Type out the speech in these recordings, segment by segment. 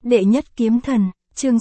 Đệ nhất kiếm thần, chương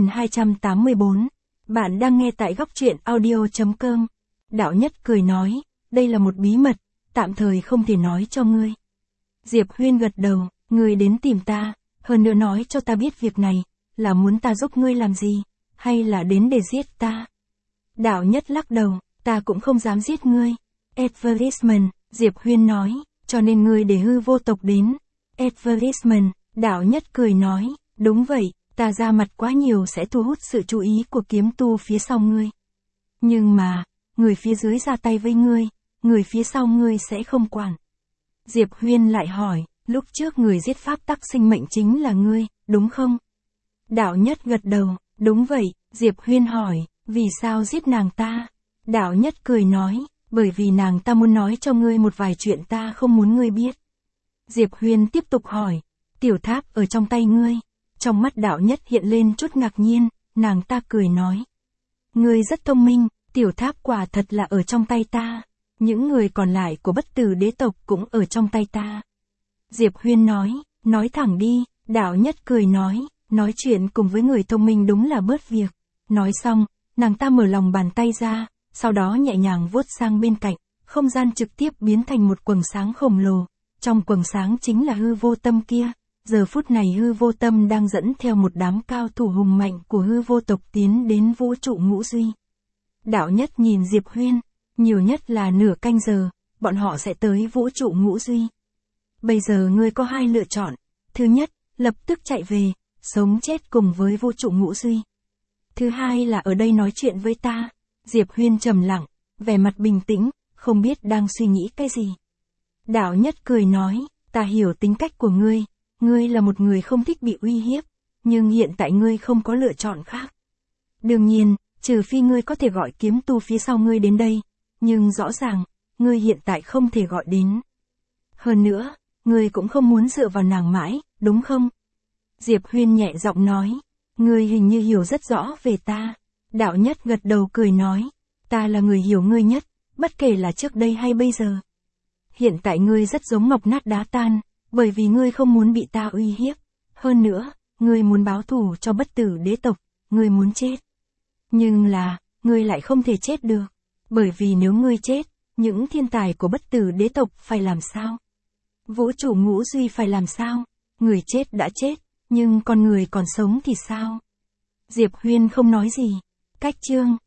6284. Bạn đang nghe tại góc truyện audio.com. Đạo nhất cười nói, đây là một bí mật, tạm thời không thể nói cho ngươi. Diệp Huyên gật đầu, ngươi đến tìm ta, hơn nữa nói cho ta biết việc này, là muốn ta giúp ngươi làm gì, hay là đến để giết ta. Đạo nhất lắc đầu, ta cũng không dám giết ngươi. Advertisement, Diệp Huyên nói, cho nên ngươi để hư vô tộc đến. Advertisement, đạo nhất cười nói, đúng vậy, ta ra mặt quá nhiều sẽ thu hút sự chú ý của kiếm tu phía sau ngươi. Nhưng mà, người phía dưới ra tay với ngươi, người phía sau ngươi sẽ không quản. Diệp Huyên lại hỏi, lúc trước người giết pháp tắc sinh mệnh chính là ngươi, đúng không? Đạo nhất gật đầu, đúng vậy. Diệp Huyên hỏi, vì sao giết nàng ta? Đạo nhất cười nói, bởi vì nàng ta muốn nói cho ngươi một vài chuyện ta không muốn ngươi biết. Diệp Huyên tiếp tục hỏi, tiểu tháp ở trong tay ngươi. Trong mắt đạo nhất hiện lên chút ngạc nhiên, nàng ta cười nói. Ngươi rất thông minh, tiểu tháp quả thật là ở trong tay ta. Những người còn lại của bất tử đế tộc cũng ở trong tay ta. Diệp Huyên nói thẳng đi. Đạo nhất cười nói chuyện cùng với người thông minh đúng là bớt việc. Nói xong, nàng ta mở lòng bàn tay ra, sau đó nhẹ nhàng vuốt sang bên cạnh, không gian trực tiếp biến thành một quầng sáng khổng lồ. Trong quầng sáng chính là hư vô tâm kia. Giờ phút này hư vô tâm đang dẫn theo một đám cao thủ hùng mạnh của hư vô tộc tiến đến vũ trụ ngũ duy. Đạo nhất nhìn Diệp Huyên, nhiều nhất là nửa canh giờ, bọn họ sẽ tới vũ trụ ngũ duy. Bây giờ ngươi có hai lựa chọn. Thứ nhất, lập tức chạy về, sống chết cùng với vũ trụ ngũ duy. Thứ hai là ở đây nói chuyện với ta. Diệp Huyên trầm lặng, vẻ mặt bình tĩnh, không biết đang suy nghĩ cái gì. Đạo nhất cười nói, ta hiểu tính cách của ngươi. Ngươi là một người không thích bị uy hiếp, nhưng hiện tại ngươi không có lựa chọn khác. Đương nhiên, trừ phi ngươi có thể gọi kiếm tu phía sau ngươi đến đây, nhưng rõ ràng, ngươi hiện tại không thể gọi đến. Hơn nữa, ngươi cũng không muốn dựa vào nàng mãi, đúng không? Diệp Huyên nhẹ giọng nói, ngươi hình như hiểu rất rõ về ta. Đạo nhất gật đầu cười nói, ta là người hiểu ngươi nhất, bất kể là trước đây hay bây giờ. Hiện tại ngươi rất giống ngọc nát đá tan. Bởi vì ngươi không muốn bị ta uy hiếp. Hơn nữa, ngươi muốn báo thù cho bất tử đế tộc, ngươi muốn chết. Nhưng là, ngươi lại không thể chết được. Bởi vì nếu ngươi chết, những thiên tài của bất tử đế tộc phải làm sao? Vũ trụ ngũ duy phải làm sao? Người chết đã chết, nhưng con người còn sống thì sao? Diệp Huyên không nói gì. Cách chương